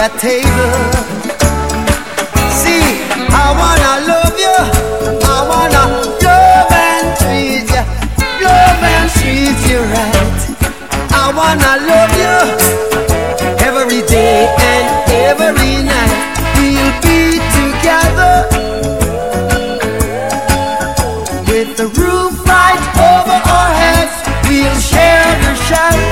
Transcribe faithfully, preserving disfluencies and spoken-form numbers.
the table. See, I wanna love you, I wanna love and treat you, love and treat you right. I wanna love you every day and every night. We'll be together with the roof right over our heads. We'll share the shelter